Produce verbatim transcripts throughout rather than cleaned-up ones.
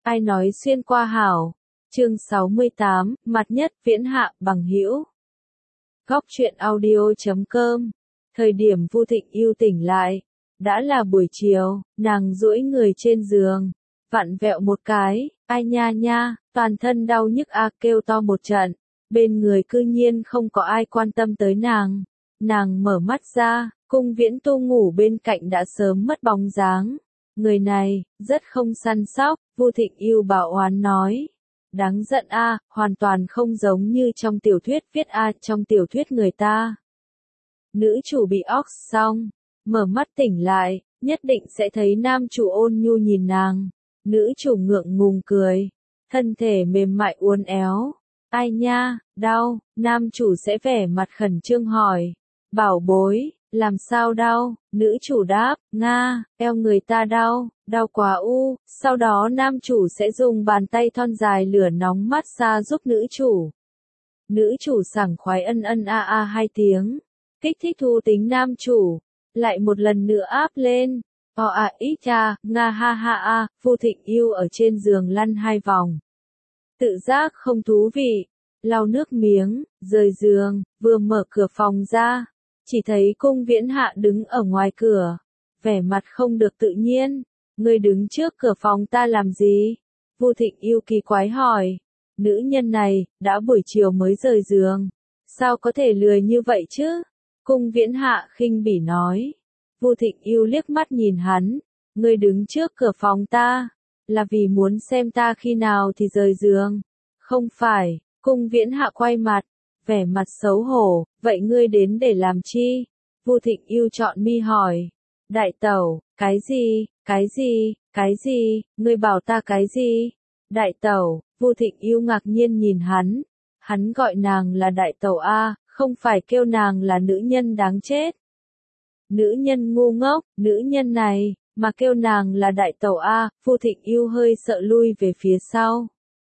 Ai nói xuyên qua hảo. Chương sáu mươi tám, mặt nhất viễn hạ bằng hữu. Góc truyện audio chấm com. Thời điểm Vu Thịnh yêu tỉnh lại, đã là buổi chiều, nàng duỗi người trên giường, vặn vẹo một cái, ai nha nha, toàn thân đau nhức a kêu to một trận, bên người cư nhiên không có ai quan tâm tới nàng. Nàng mở mắt ra, Cung Viễn Tu ngủ bên cạnh đã sớm mất bóng dáng. Người này, rất không săn sóc, Vu Thịnh yêu bảo oán nói. Đáng giận a, hoàn toàn không giống như trong tiểu thuyết viết a, trong tiểu thuyết người ta. Nữ chủ bị ox xong, mở mắt tỉnh lại, nhất định sẽ thấy nam chủ ôn nhu nhìn nàng. Nữ chủ ngượng ngùng cười, thân thể mềm mại uốn éo. Ai nha, đau, nam chủ sẽ vẻ mặt khẩn trương hỏi. Bảo bối, làm sao đau? Nữ chủ đáp, Nga, eo người ta đau, đau quá u. Sau đó nam chủ sẽ dùng bàn tay thon dài lửa nóng massage giúp nữ chủ. Nữ chủ sảng khoái ân ân a a hai tiếng, kích thích thú tính nam chủ, lại một lần nữa áp lên. O a ít cha, Nga ha ha a, Vu Thịnh yêu ở trên giường lăn hai vòng. Tự giác không thú vị, lau nước miếng, rời giường, vừa mở cửa phòng ra. Chỉ thấy Cung Viễn Hạ đứng ở ngoài cửa, vẻ mặt không được tự nhiên. Ngươi đứng trước cửa phòng ta làm gì? Vu Thịnh yêu kỳ quái hỏi. Nữ nhân này, đã buổi chiều mới rời giường. Sao có thể lười như vậy chứ? Cung Viễn Hạ khinh bỉ nói. Vu Thịnh yêu liếc mắt nhìn hắn. Ngươi đứng trước cửa phòng ta, là vì muốn xem ta khi nào thì rời giường. Không phải, Cung Viễn Hạ quay mặt. Vẻ mặt xấu hổ, vậy ngươi đến để làm chi? Vu Thịnh yêu chọn mi hỏi. Đại tẩu, cái gì, cái gì, cái gì, ngươi bảo ta cái gì? Đại tẩu, Vu Thịnh yêu ngạc nhiên nhìn hắn. Hắn gọi nàng là đại tẩu a, không phải kêu nàng là nữ nhân đáng chết. Nữ nhân ngu ngốc, nữ nhân này, mà kêu nàng là đại tẩu a, Vu Thịnh yêu hơi sợ lui về phía sau.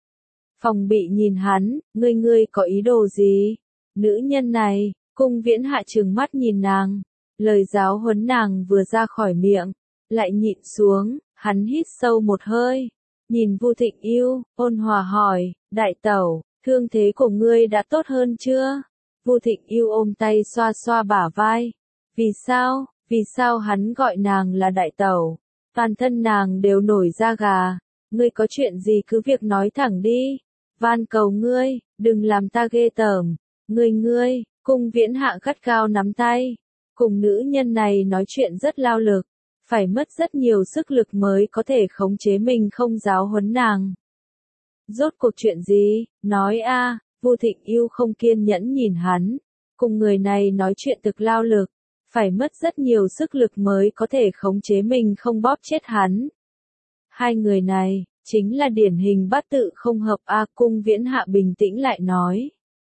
Phòng bị nhìn hắn, ngươi ngươi có ý đồ gì? Nữ nhân này, Cung Viễn Hạ trừng mắt nhìn nàng, lời giáo huấn nàng vừa ra khỏi miệng, lại nhịn xuống, hắn hít sâu một hơi, nhìn Vu Thịnh yêu, ôn hòa hỏi, đại tẩu, thương thế của ngươi đã tốt hơn chưa? Vu Thịnh yêu ôm tay xoa xoa bả vai, vì sao, vì sao hắn gọi nàng là đại tẩu? Toàn thân nàng đều nổi da gà, ngươi có chuyện gì cứ việc nói thẳng đi. Van cầu ngươi, đừng làm ta ghê tởm. Ngươi ngươi, Cung Viễn Hạ gắt gao nắm tay. Cùng nữ nhân này nói chuyện rất lao lực. Phải mất rất nhiều sức lực mới có thể khống chế mình không giáo huấn nàng. Rốt cuộc chuyện gì? Nói a. Vu Thịnh yêu không kiên nhẫn nhìn hắn. Cùng người này nói chuyện thực lao lực. Phải mất rất nhiều sức lực mới có thể khống chế mình không bóp chết hắn. Hai người này chính là điển hình bát tự không hợp a. Cung Viễn Hạ bình tĩnh lại nói.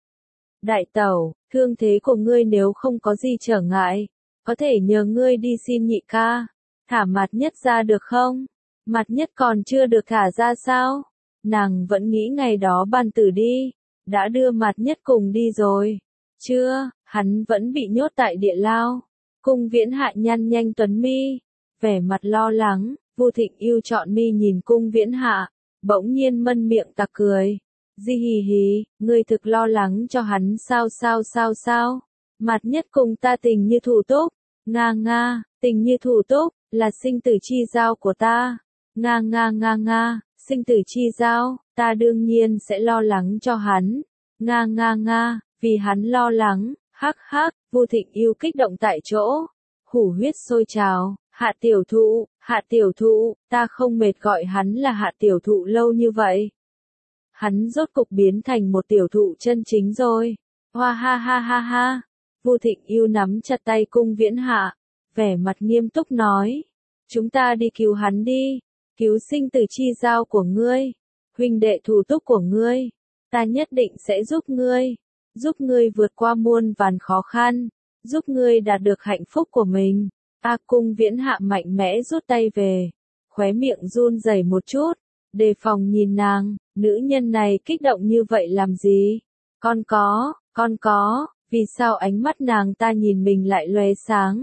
Đại tẩu, thương thế của ngươi nếu không có gì trở ngại, có thể nhờ ngươi đi xin nhị ca, thả Mặt Nhất ra được không? Mặt Nhất còn chưa được thả ra sao? Nàng vẫn nghĩ ngày đó ban tử đi, đã đưa Mặt Nhất cùng đi rồi. Chưa, hắn vẫn bị nhốt tại địa lao. Cung Viễn Hạ nhăn nhanh tuấn mi, vẻ mặt lo lắng. Vu Thịnh yêu chọn mi nhìn Cung Viễn Hạ, bỗng nhiên mân miệng tặc cười. Di hì hì, ngươi thực lo lắng cho hắn sao sao sao sao? Mặt Nhất cùng ta tình như thủ túc. Nga nga, tình như thủ túc, là sinh tử chi giao của ta. Nga nga nga nga, sinh tử chi giao, ta đương nhiên sẽ lo lắng cho hắn. Nga nga nga, vì hắn lo lắng, hắc hắc, Vu Thịnh yêu kích động tại chỗ. Hủ huyết sôi trào. Hạ tiểu thụ, hạ tiểu thụ, ta không mệt gọi hắn là hạ tiểu thụ lâu như vậy. Hắn rốt cục biến thành một tiểu thụ chân chính rồi. Hoa ha ha ha ha. Vu Thịnh yêu nắm chặt tay Cung Viễn Hạ, vẻ mặt nghiêm túc nói. Chúng ta đi cứu hắn đi, cứu sinh tử chi giao của ngươi, huynh đệ thủ túc của ngươi. Ta nhất định sẽ giúp ngươi, giúp ngươi vượt qua muôn vàn khó khăn, giúp ngươi đạt được hạnh phúc của mình. A. Cung Viễn Hạ mạnh mẽ rút tay về, khóe miệng run rẩy một chút, đề phòng nhìn nàng, nữ nhân này kích động như vậy làm gì? Con có, con có, vì sao ánh mắt nàng ta nhìn mình lại lóe sáng?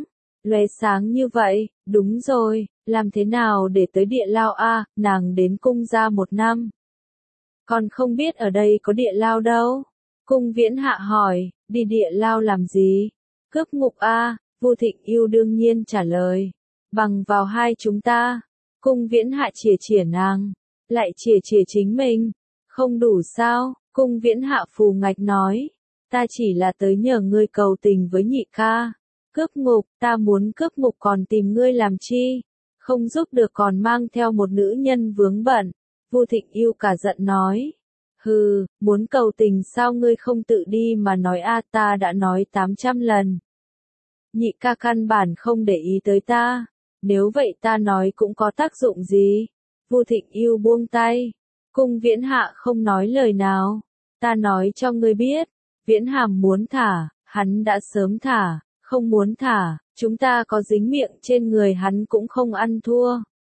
lóe sáng như vậy, đúng rồi, làm thế nào để tới địa lao a? Nàng đến cung gia một năm. Còn không biết ở đây có địa lao đâu. Cung Viễn Hạ hỏi, đi địa lao làm gì? Cướp ngục a? Vu Thịnh Yêu đương nhiên trả lời. Bằng vào hai chúng ta. Cung Viễn Hạ chìa chìa nàng, lại chìa chìa chính mình. Không đủ sao? Cung Viễn Hạ phù ngạch nói. Ta chỉ là tới nhờ ngươi cầu tình với nhị ca. Cướp ngục, ta muốn cướp ngục còn tìm ngươi làm chi? Không giúp được còn mang theo một nữ nhân vướng bận. Vu Thịnh Yêu cả giận nói. Hừ, muốn cầu tình sao ngươi không tự đi mà nói a? Ta đã nói tám trăm lần. Nhị ca căn bản không để ý tới ta. Nếu vậy ta nói cũng có tác dụng gì? Vu Thịnh Yêu buông tay. Cung Viễn Hạ không nói lời nào. Ta nói cho ngươi biết, Viễn Hàm muốn thả, hắn đã sớm thả, không muốn thả, chúng ta có dính miệng trên người hắn cũng không ăn thua.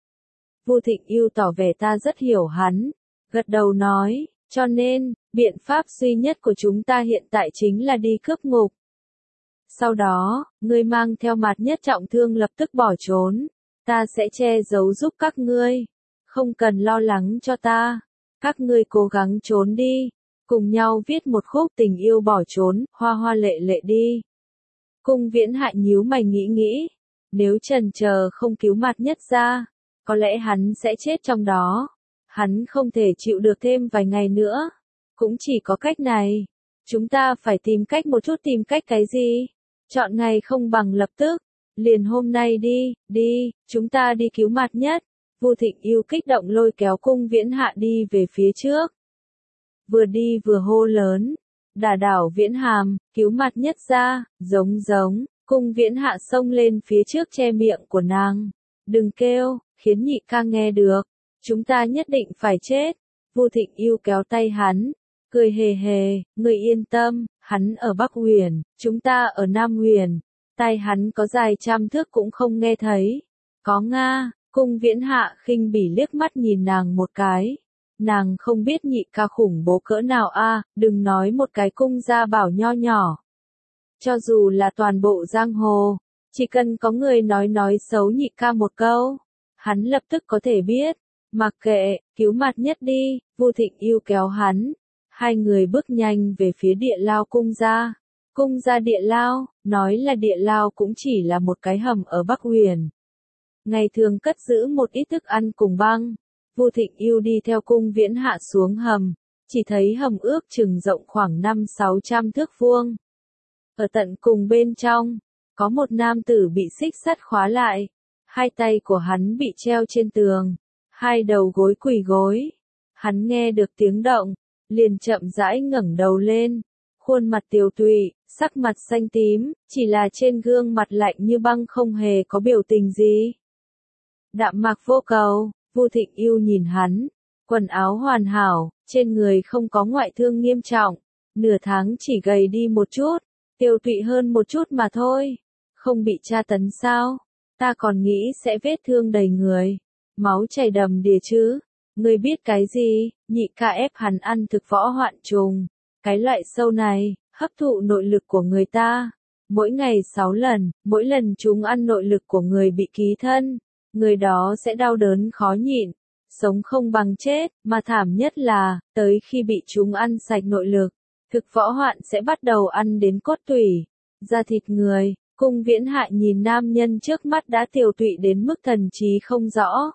Vu Thịnh Yêu tỏ vẻ ta rất hiểu hắn, gật đầu nói, cho nên, biện pháp duy nhất của chúng ta hiện tại chính là đi cướp ngục. Sau đó, ngươi mang theo Mạt Nhất trọng thương lập tức bỏ trốn, ta sẽ che giấu giúp các ngươi, không cần lo lắng cho ta, các ngươi cố gắng trốn đi, cùng nhau viết một khúc tình yêu bỏ trốn, hoa hoa lệ lệ đi. Cung Viễn Hạ nhíu mày nghĩ nghĩ, nếu chần chờ không cứu Mạt Nhất ra, có lẽ hắn sẽ chết trong đó. Hắn không thể chịu được thêm vài ngày nữa. Cũng chỉ có cách này. Chúng ta phải tìm cách một chút tìm cách cái gì? Chọn ngày không bằng lập tức. Liền hôm nay đi, đi, chúng ta đi cứu Mạt Nhất. Vu Thịnh Yêu kích động lôi kéo Cung Viễn Hạ đi về phía trước. Vừa đi vừa hô lớn. Đả đảo Viễn Hàm, cứu Mạt Nhất ra, giống giống. Cung Viễn Hạ xông lên phía trước che miệng của nàng. Đừng kêu, khiến nhị ca nghe được. Chúng ta nhất định phải chết. Vu Thịnh Yêu kéo tay hắn, cười hề hề, người yên tâm, hắn ở Bắc Huyền, chúng ta ở Nam Huyền. Tai hắn có dài trăm thước cũng không nghe thấy. Có Nga, Cung Viễn Hạ khinh bỉ liếc mắt nhìn nàng một cái. Nàng không biết nhị ca khủng bố cỡ nào a, đừng nói một cái cung gia bảo nho nhỏ. Cho dù là toàn bộ giang hồ, chỉ cần có người nói nói xấu nhị ca một câu, hắn lập tức có thể biết. Mặc kệ, cứu Mạt Nhất đi, Vu Thịnh Yêu kéo hắn. Hai người bước nhanh về phía địa lao cung gia. Cung gia địa lao, nói là địa lao cũng chỉ là một cái hầm ở Bắc Huyền. Ngày thường cất giữ một ít thức ăn cùng băng. Vu Thịnh Yêu đi theo Cung Viễn Hạ xuống hầm, chỉ thấy hầm ước chừng rộng khoảng năm sáu trăm thước vuông. Ở tận cùng bên trong, có một nam tử bị xích sắt khóa lại. Hai tay của hắn bị treo trên tường. Hai đầu gối quỳ gối. Hắn nghe được tiếng động, liền chậm rãi ngẩng đầu lên. Khuôn mặt tiều tụy, sắc mặt xanh tím, chỉ là trên gương mặt lạnh như băng không hề có biểu tình gì. Đạm mạc vô cầu, Vu Thịnh Yêu nhìn hắn, quần áo hoàn hảo, trên người không có ngoại thương nghiêm trọng, nửa tháng chỉ gầy đi một chút, tiều tụy hơn một chút mà thôi. Không bị tra tấn sao? Ta còn nghĩ sẽ vết thương đầy người. Máu chảy đầm đìa chứ, ngươi biết cái gì, nhị ca ép hắn ăn thực võ hoạn trùng, cái loại sâu này, hấp thụ nội lực của người ta, mỗi ngày sáu lần, mỗi lần chúng ăn nội lực của người bị ký thân, người đó sẽ đau đớn khó nhịn, sống không bằng chết, mà thảm nhất là, tới khi bị chúng ăn sạch nội lực, thực võ hoạn sẽ bắt đầu ăn đến cốt tủy, da thịt người. Cung Viễn Hạ nhìn nam nhân trước mắt đã tiều tụy đến mức thần trí không rõ.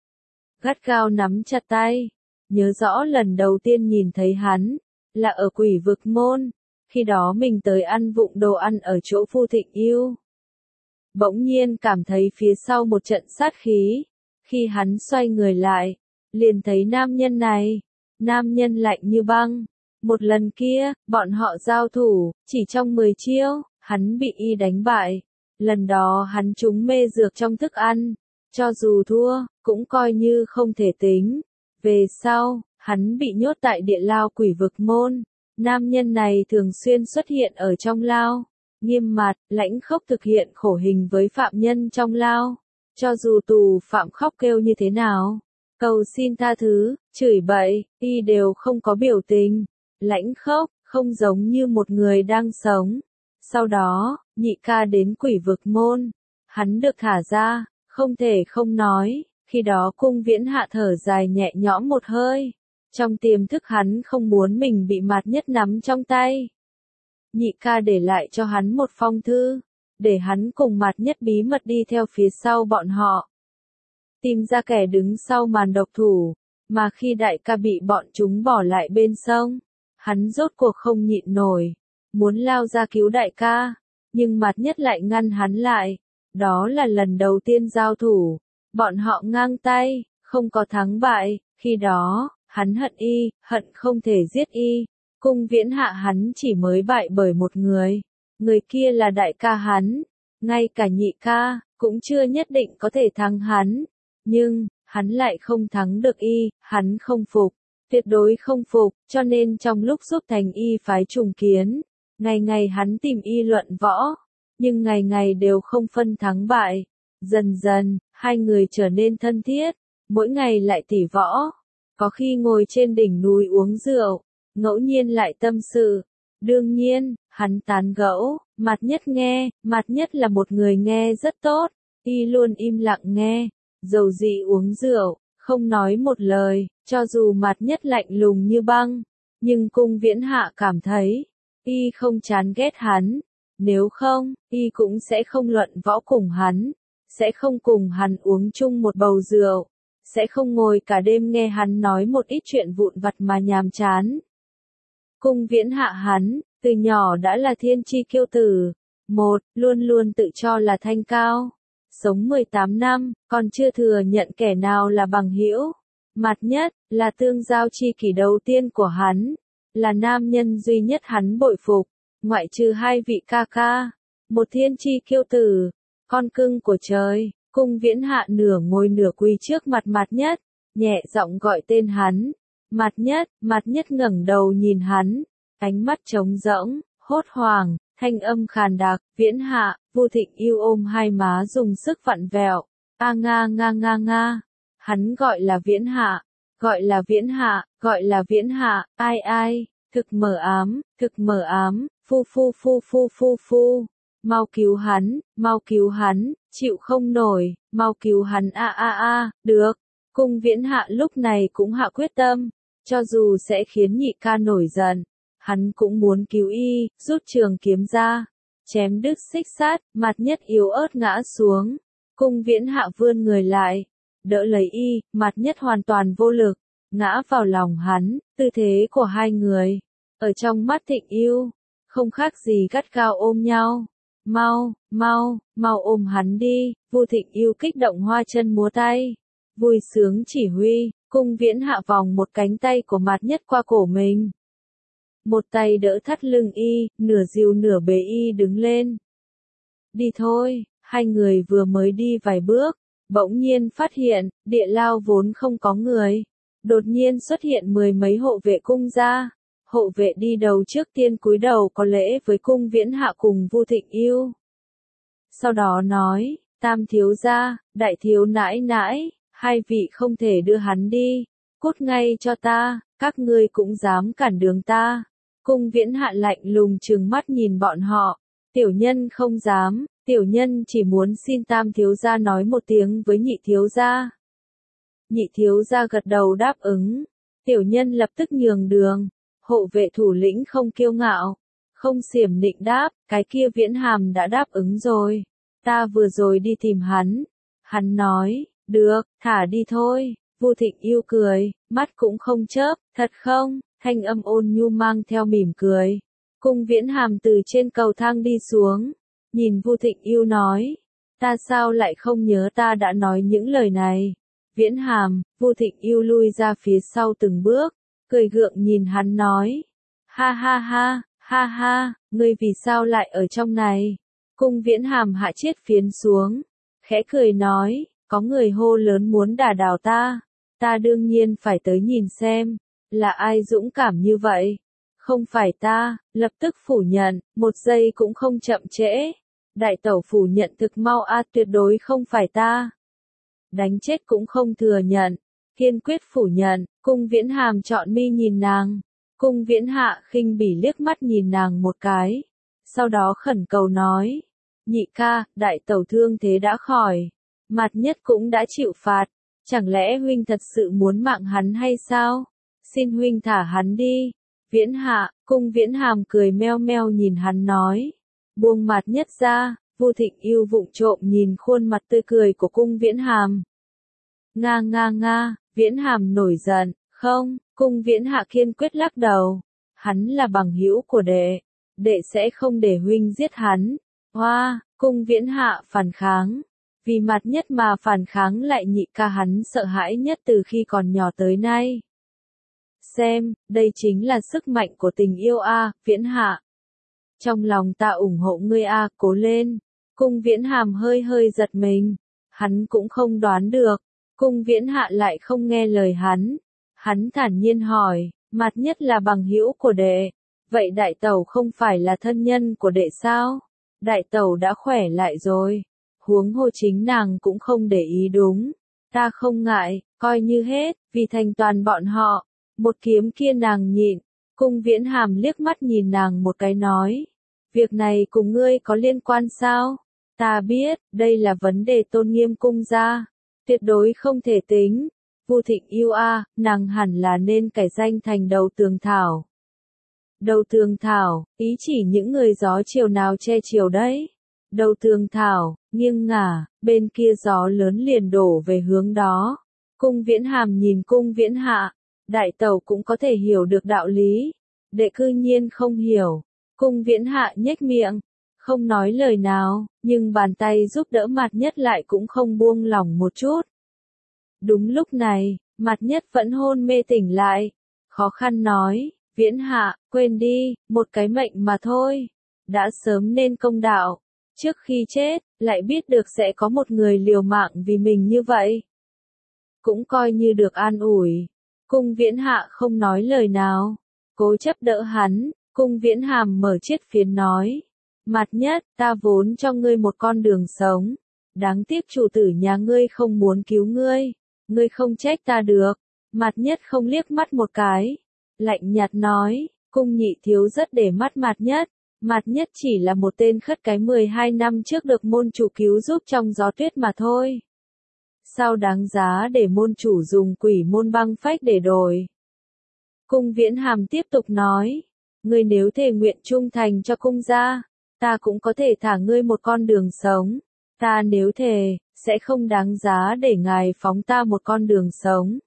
Gắt gao nắm chặt tay, nhớ rõ lần đầu tiên nhìn thấy hắn, là ở Quỷ Vực Môn, khi đó mình tới ăn vụng đồ ăn ở chỗ Vu Thịnh Yêu. Bỗng nhiên cảm thấy phía sau một trận sát khí, khi hắn xoay người lại, liền thấy nam nhân này, nam nhân lạnh như băng. Một lần kia, bọn họ giao thủ, chỉ trong mười chiêu, hắn bị y đánh bại. Lần đó hắn trúng mê dược trong thức ăn, cho dù thua, cũng coi như không thể tính. Về sau, hắn bị nhốt tại địa lao Quỷ Vực Môn. Nam nhân này thường xuyên xuất hiện ở trong lao, nghiêm mặt, lãnh khốc thực hiện khổ hình với phạm nhân trong lao. Cho dù tù phạm khóc kêu như thế nào, cầu xin tha thứ, chửi bậy, y đều không có biểu tình, lãnh khốc, không giống như một người đang sống. Sau đó, nhị ca đến Quỷ Vực Môn, hắn được thả ra, không thể không nói, khi đó Cung Viễn Hạ thở dài nhẹ nhõm một hơi. Trong tiềm thức hắn không muốn mình bị Mạt Nhất nắm trong tay. Nhị ca để lại cho hắn một phong thư, để hắn cùng Mạt Nhất bí mật đi theo phía sau bọn họ. Tìm ra kẻ đứng sau màn độc thủ, mà khi đại ca bị bọn chúng bỏ lại bên sông, hắn rốt cuộc không nhịn nổi, muốn lao ra cứu đại ca, nhưng Mạt Nhất lại ngăn hắn lại. Đó là lần đầu tiên giao thủ, bọn họ ngang tay, không có thắng bại, khi đó, hắn hận y, hận không thể giết y. Cung Viễn Hạ hắn chỉ mới bại bởi một người, người kia là đại ca hắn, ngay cả nhị ca, cũng chưa nhất định có thể thắng hắn, nhưng, hắn lại không thắng được y, hắn không phục, tuyệt đối không phục, cho nên trong lúc giúp thành y phái trùng kiến, ngày ngày hắn tìm y luận võ, nhưng ngày ngày đều không phân thắng bại, dần dần, hai người trở nên thân thiết, mỗi ngày lại tỉ võ, có khi ngồi trên đỉnh núi uống rượu, ngẫu nhiên lại tâm sự. Đương nhiên, hắn tán gẫu, Mạt Nhất nghe, Mạt Nhất là một người nghe rất tốt, y luôn im lặng nghe, dầu dị uống rượu, không nói một lời, cho dù Mạt Nhất lạnh lùng như băng, nhưng Cung Viễn Hạ cảm thấy, y không chán ghét hắn, nếu không, y cũng sẽ không luận võ cùng hắn, sẽ không cùng hắn uống chung một bầu rượu, sẽ không ngồi cả đêm nghe hắn nói một ít chuyện vụn vặt mà nhàm chán. Cung Viễn Hạ hắn, từ nhỏ đã là thiên chi kiêu tử. Một, luôn luôn tự cho là thanh cao. Sống mười tám năm, còn chưa thừa nhận kẻ nào là bằng hữu. Mạt Nhất, là tương giao chi kỷ đầu tiên của hắn. Là nam nhân duy nhất hắn bội phục. Ngoại trừ hai vị ca ca. Một thiên chi kiêu tử. Con cưng của trời. Cung Viễn Hạ nửa ngồi nửa quỳ trước mặt Mạt Nhất. Nhẹ giọng gọi tên hắn. Mạt Nhất, Mạt Nhất ngẩng đầu nhìn hắn, ánh mắt trống rỗng, hốt hoảng, thanh âm khàn đặc, Viễn Hạ, Vu Thịnh yêu ôm hai má dùng sức vặn vẹo, a nga nga nga nga, hắn gọi là Viễn Hạ, gọi là Viễn Hạ, gọi là Viễn Hạ, ai ai, thực mờ ám, thực mờ ám, phu phu phu phu phu phu, mau cứu hắn, mau cứu hắn, chịu không nổi, mau cứu hắn a a a, được. Cung Viễn Hạ lúc này cũng hạ quyết tâm, cho dù sẽ khiến nhị ca nổi giận, hắn cũng muốn cứu y, rút trường kiếm ra, chém đứt xích sắt, Mạt Nhất yếu ớt ngã xuống. Cung Viễn Hạ vươn người lại, đỡ lấy y, Mạt Nhất hoàn toàn vô lực, ngã vào lòng hắn, tư thế của hai người, ở trong mắt Thịnh Yêu, không khác gì gắt gao ôm nhau. Mau, mau, mau ôm hắn đi, Vu Thịnh Yêu kích động hoa chân múa tay. Vui sướng chỉ huy, Cung Viễn Hạ vòng một cánh tay của Mạt Nhất qua cổ mình. Một tay đỡ thắt lưng y, nửa dìu nửa bế y đứng lên. Đi thôi, hai người vừa mới đi vài bước, bỗng nhiên phát hiện, địa lao vốn không có người. Đột nhiên xuất hiện mười mấy hộ vệ cung gia. Hộ vệ đi đầu trước tiên cúi đầu có lễ với Cung Viễn Hạ cùng Vu Thịnh Yêu. Sau đó nói, tam thiếu gia, đại thiếu nãi nãi. Hai vị không thể đưa hắn đi, cút ngay cho ta, các ngươi cũng dám cản đường ta. Cung Viễn Hạ lạnh lùng trừng mắt nhìn bọn họ, tiểu nhân không dám, tiểu nhân chỉ muốn xin tam thiếu gia nói một tiếng với nhị thiếu gia. Nhị thiếu gia gật đầu đáp ứng, tiểu nhân lập tức nhường đường, hộ vệ thủ lĩnh không kiêu ngạo, không xiểm nịnh đáp, cái kia Viễn Hàm đã đáp ứng rồi, ta vừa rồi đi tìm hắn, hắn nói. Được, thả đi thôi, Vu Thịnh Yêu cười, mắt cũng không chớp, thật không, thanh âm ôn nhu mang theo mỉm cười. Cung Viễn Hàm từ trên cầu thang đi xuống, nhìn Vu Thịnh Yêu nói, ta sao lại không nhớ ta đã nói những lời này. Viễn Hàm, Vu Thịnh Yêu lui ra phía sau từng bước, cười gượng nhìn hắn nói, ha ha ha, ha ha, ngươi vì sao lại ở trong này. Cung Viễn Hàm hạ chiết phiến xuống, khẽ cười nói, có người hô lớn muốn đả đảo ta, ta đương nhiên phải tới nhìn xem, là ai dũng cảm như vậy. Không phải ta, lập tức phủ nhận, một giây cũng không chậm trễ. Đại tẩu phủ nhận thực mau a, tuyệt đối không phải ta. Đánh chết cũng không thừa nhận, kiên quyết phủ nhận. Cung Viễn Hàm trọn mi nhìn nàng, Cung Viễn Hạ khinh bỉ liếc mắt nhìn nàng một cái, sau đó khẩn cầu nói, Nhị ca, đại tẩu thương thế đã khỏi. Mạt Nhất cũng đã chịu phạt. Chẳng lẽ huynh thật sự muốn mạng hắn hay sao? Xin huynh thả hắn đi. Viễn Hạ, Cung Viễn Hàm cười meo meo nhìn hắn nói. Buông Mạt Nhất ra, Vu Thịnh Yêu vụng trộm nhìn khuôn mặt tươi cười của Cung Viễn Hàm. Nga nga nga, Viễn Hàm nổi giận, không, Cung Viễn Hạ kiên quyết lắc đầu. Hắn là bằng hữu của đệ, đệ sẽ không để huynh giết hắn. Hoa, Cung Viễn Hạ phản kháng. Vì Mạt Nhất mà phản kháng lại nhị ca hắn sợ hãi nhất từ khi còn nhỏ tới nay. Xem, đây chính là sức mạnh của tình yêu a, Viễn Hạ. Trong lòng ta ủng hộ ngươi a, cố lên. Cung Viễn Hàm hơi hơi giật mình. Hắn cũng không đoán được. Cung Viễn Hạ lại không nghe lời hắn. Hắn thản nhiên hỏi, Mạt Nhất là bằng hữu của đệ. Vậy đại tẩu không phải là thân nhân của đệ sao? Đại tẩu đã khỏe lại rồi. Huống hồ chính nàng cũng không để ý đúng. Ta không ngại, coi như hết, vì thành toàn bọn họ. Một kiếm kia nàng nhịn. Cung Viễn Hàm liếc mắt nhìn nàng một cái nói. Việc này cùng ngươi có liên quan sao? Ta biết, đây là vấn đề tôn nghiêm cung gia. Tuyệt đối không thể tính. Vu Thịnh Yêu a, nàng hẳn là nên cải danh thành Đầu Tường Thảo. Đầu Tường Thảo, ý chỉ những người gió chiều nào che chiều đấy. Đầu Tường Thảo, nghiêng ngả, bên kia gió lớn liền đổ về hướng đó. Cung Viễn Hàm nhìn Cung Viễn Hạ, đại tẩu cũng có thể hiểu được đạo lý. Đệ cư nhiên không hiểu. Cung Viễn Hạ nhếch miệng, không nói lời nào, nhưng bàn tay giúp đỡ Mạt Nhất lại cũng không buông lỏng một chút. Đúng lúc này, Mạt Nhất vẫn hôn mê tỉnh lại, khó khăn nói, Viễn Hạ, quên đi, một cái mệnh mà thôi, đã sớm nên công đạo, trước khi chết, lại biết được sẽ có một người liều mạng vì mình như vậy. Cũng coi như được an ủi. Cung Viễn Hạ không nói lời nào, cố chấp đỡ hắn. Cung Viễn Hàm mở chiếc phiến nói. Mạt Nhất, ta vốn cho ngươi một con đường sống. Đáng tiếc chủ tử nhà ngươi không muốn cứu ngươi. Ngươi không trách ta được. Mạt Nhất không liếc mắt một cái. Lạnh nhạt nói, Cung nhị thiếu rất để mắt Mạt Nhất. Mạt Nhất chỉ là một tên khất cái mười hai năm trước được môn chủ cứu giúp trong gió tuyết mà thôi. Sao đáng giá để môn chủ dùng quỷ môn băng phách để đổi? Cung Viễn Hàm tiếp tục nói. Ngươi nếu thề nguyện trung thành cho cung gia, ta cũng có thể thả ngươi một con đường sống. Ta nếu thề, sẽ không đáng giá để ngài phóng ta một con đường sống.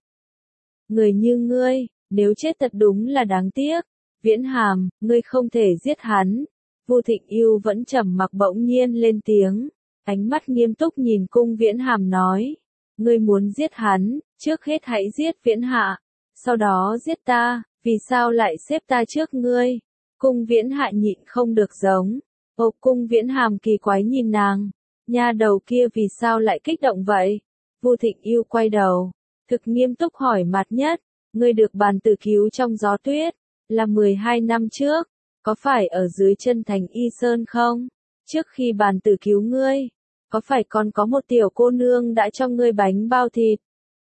Người như ngươi, nếu chết thật đúng là đáng tiếc. Viễn Hàm, ngươi không thể giết hắn. Vu Thịnh Yêu vẫn trầm mặc bỗng nhiên lên tiếng. Ánh mắt nghiêm túc nhìn Cung Viễn Hàm nói. Ngươi muốn giết hắn, trước hết hãy giết Viễn Hạ. Sau đó giết ta. Vì sao lại xếp ta trước ngươi? Cung Viễn Hạ nhịn không được giống. Ồ, Cung Viễn Hàm kỳ quái nhìn nàng. Nha đầu kia vì sao lại kích động vậy? Vu Thịnh Yêu quay đầu. Thực nghiêm túc hỏi Mạt Nhất. Ngươi được bàn tử cứu trong gió tuyết. Là mười hai năm trước. Có phải ở dưới chân thành Y Sơn không? Trước khi bàn tử cứu ngươi. Có phải còn có một tiểu cô nương đã cho ngươi bánh bao thịt?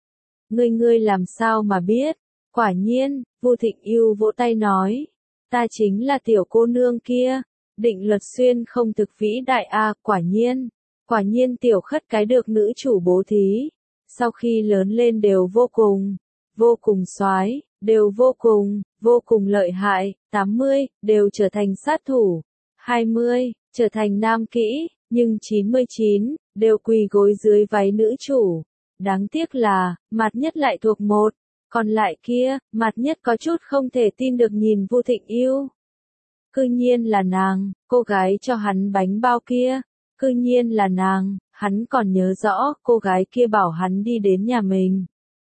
Ngươi ngươi làm sao mà biết? Quả nhiên, Vu Thịnh Yêu vỗ tay nói. Ta chính là tiểu cô nương kia. Định Luật Xuyên không thực vĩ đại a, quả nhiên. Quả nhiên tiểu khất cái được nữ chủ bố thí. Sau khi lớn lên đều vô cùng, vô cùng soái, đều vô cùng, vô cùng lợi hại. tám mươi, đều trở thành sát thủ. hai mươi, trở thành nam kỹ. Nhưng chín mươi chín, đều quỳ gối dưới váy nữ chủ. Đáng tiếc là, Mạt Nhất lại thuộc một. Còn lại kia, Mạt Nhất có chút không thể tin được nhìn Vu Thịnh Yêu. Cư nhiên là nàng, cô gái cho hắn bánh bao kia. Cư nhiên là nàng, hắn còn nhớ rõ, cô gái kia bảo hắn đi đến nhà mình.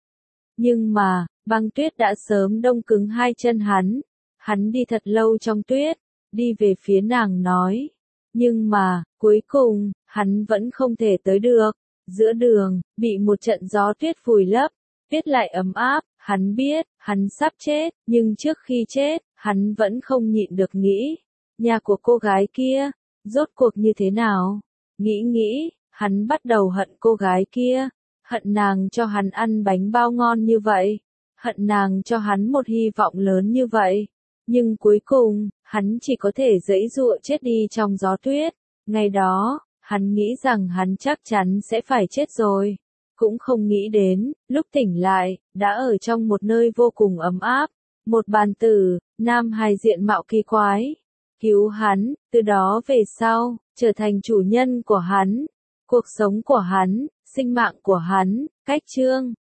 Nhưng mà, băng tuyết đã sớm đông cứng hai chân hắn. Hắn đi thật lâu trong tuyết, đi về phía nàng nói. Nhưng mà, cuối cùng, hắn vẫn không thể tới được. Giữa đường, bị một trận gió tuyết vùi lấp. Tuyết lại ấm áp, hắn biết, hắn sắp chết, nhưng trước khi chết, hắn vẫn không nhịn được nghĩ. Nhà của cô gái kia, rốt cuộc như thế nào? Nghĩ nghĩ, hắn bắt đầu hận cô gái kia. Hận nàng cho hắn ăn bánh bao ngon như vậy. Hận nàng cho hắn một hy vọng lớn như vậy. Nhưng cuối cùng, hắn chỉ có thể giãy giụa chết đi trong gió tuyết. Ngày đó, hắn nghĩ rằng hắn chắc chắn sẽ phải chết rồi. Cũng không nghĩ đến, lúc tỉnh lại, đã ở trong một nơi vô cùng ấm áp. Một bàn tử, nam hài diện mạo kỳ quái, cứu hắn, từ đó về sau, trở thành chủ nhân của hắn. Cuộc sống của hắn, sinh mạng của hắn, cách chương.